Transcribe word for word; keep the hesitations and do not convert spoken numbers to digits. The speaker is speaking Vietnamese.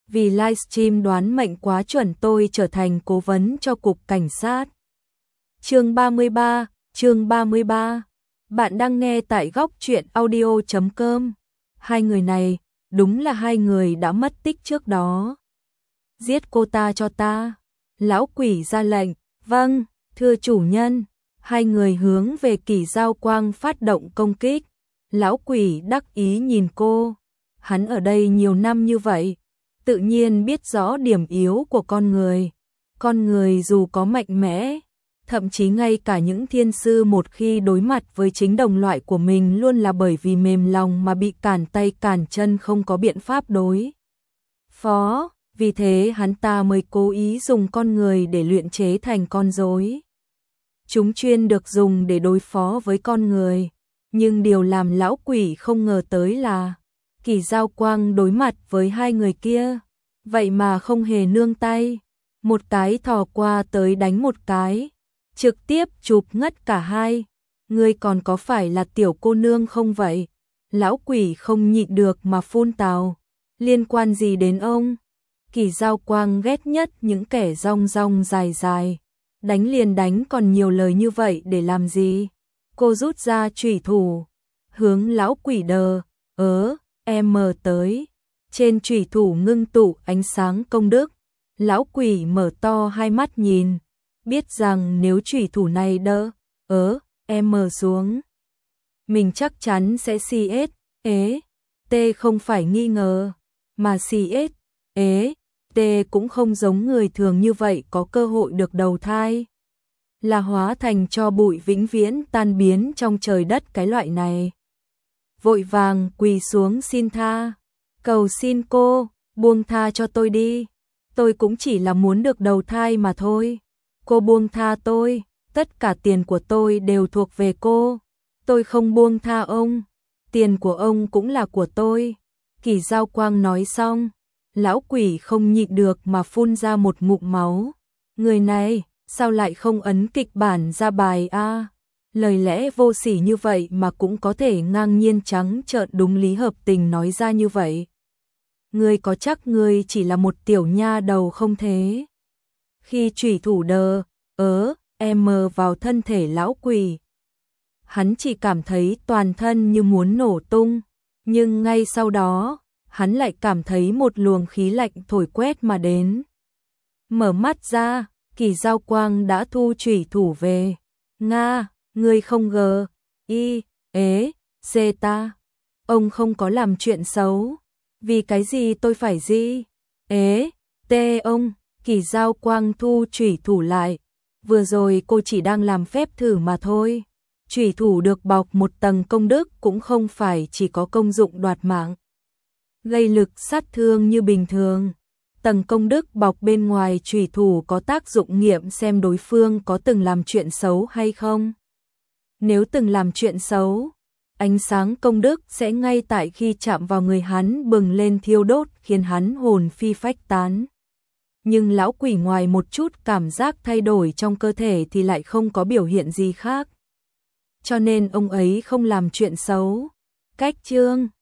vì livestream đoán mệnh quá chuẩn tôi trở thành cố vấn cho cục cảnh sát. Chương ba mươi ba, chương ba mươi ba. Bạn đang nghe tại góc truyện audio chấm com. Hai người này, đúng là hai người đã mất tích trước đó. Giết cô ta cho ta. Lão quỷ ra lệnh. Vâng, thưa chủ nhân. Hai người hướng về Kỷ Giao Quang phát động công kích. Lão quỷ đắc ý nhìn cô. Hắn ở đây nhiều năm như vậy, tự nhiên biết rõ điểm yếu của con người. Con người dù có mạnh mẽ, thậm chí ngay cả những thiên sư một khi đối mặt với chính đồng loại của mình luôn là bởi vì mềm lòng mà bị cản tay cản chân, không có biện pháp đối phó. Vì thế hắn ta mới cố ý dùng con người để luyện chế thành con rối. Chúng chuyên được dùng để đối phó với con người. Nhưng điều làm lão quỷ không ngờ tới là Kỷ Giao Quang đối mặt với hai người kia, vậy mà không hề nương tay. Một cái thò qua tới đánh một cái, trực tiếp chụp ngất cả hai. Ngươi còn có phải là tiểu cô nương không vậy? Lão quỷ không nhịn được mà phun tào. Liên quan gì đến ông? Kỷ Giao Quang ghét nhất những kẻ rong rong dài dài. Đánh liền đánh, còn nhiều lời như vậy để làm gì? Cô rút ra chủy thủ, hướng lão quỷ đờ, ớ, em mờ tới. Trên chủy thủ ngưng tụ ánh sáng công đức. Lão quỷ mở to hai mắt nhìn, biết rằng nếu chủy thủ này đỡ, ớ, em mờ xuống, mình chắc chắn sẽ xê ét, ế, tê không phải nghi ngờ, mà xê ét, ế, tê cũng không giống người thường như vậy có cơ hội được đầu thai. Là hóa thành cho bụi vĩnh viễn tan biến trong trời đất cái loại này. Vội vàng quỳ xuống xin tha, cầu xin cô, buông tha cho tôi đi. Tôi cũng chỉ là muốn được đầu thai mà thôi. Cô buông tha tôi, tất cả tiền của tôi đều thuộc về cô. Tôi không buông tha ông, tiền của ông cũng là của tôi. Kỷ Giao Quang nói xong, lão quỷ không nhịn được mà phun ra một ngụm máu. Người này, sao lại không ấn kịch bản ra bài a? Lời lẽ vô sỉ như vậy mà cũng có thể ngang nhiên trắng trợn đúng lý hợp tình nói ra như vậy. Ngươi có chắc ngươi chỉ là một tiểu nha đầu không thế? Khi chủy thủ đờ, ớ, em mờ vào thân thể lão quỷ, hắn chỉ cảm thấy toàn thân như muốn nổ tung. Nhưng ngay sau đó, hắn lại cảm thấy một luồng khí lạnh thổi quét mà đến. Mở mắt ra, Kỷ Giao Quang đã thu chủy thủ về. Nga, ngươi không gờ, y, ế, dê ta. Ông không có làm chuyện xấu. Vì cái gì tôi phải gì? Ế, tê ông. Kỷ Giao Quang thu chủy thủ lại. Vừa rồi cô chỉ đang làm phép thử mà thôi. Chủy thủ được bọc một tầng công đức cũng không phải chỉ có công dụng đoạt mạng, gây lực sát thương như bình thường. Tầng công đức bọc bên ngoài chủy thủ có tác dụng nghiệm xem đối phương có từng làm chuyện xấu hay không. Nếu từng làm chuyện xấu, ánh sáng công đức sẽ ngay tại khi chạm vào người hắn bừng lên thiêu đốt, khiến hắn hồn phi phách tán. Nhưng lão quỷ ngoài một chút cảm giác thay đổi trong cơ thể thì lại không có biểu hiện gì khác. Cho nên ông ấy không làm chuyện xấu. Cách chương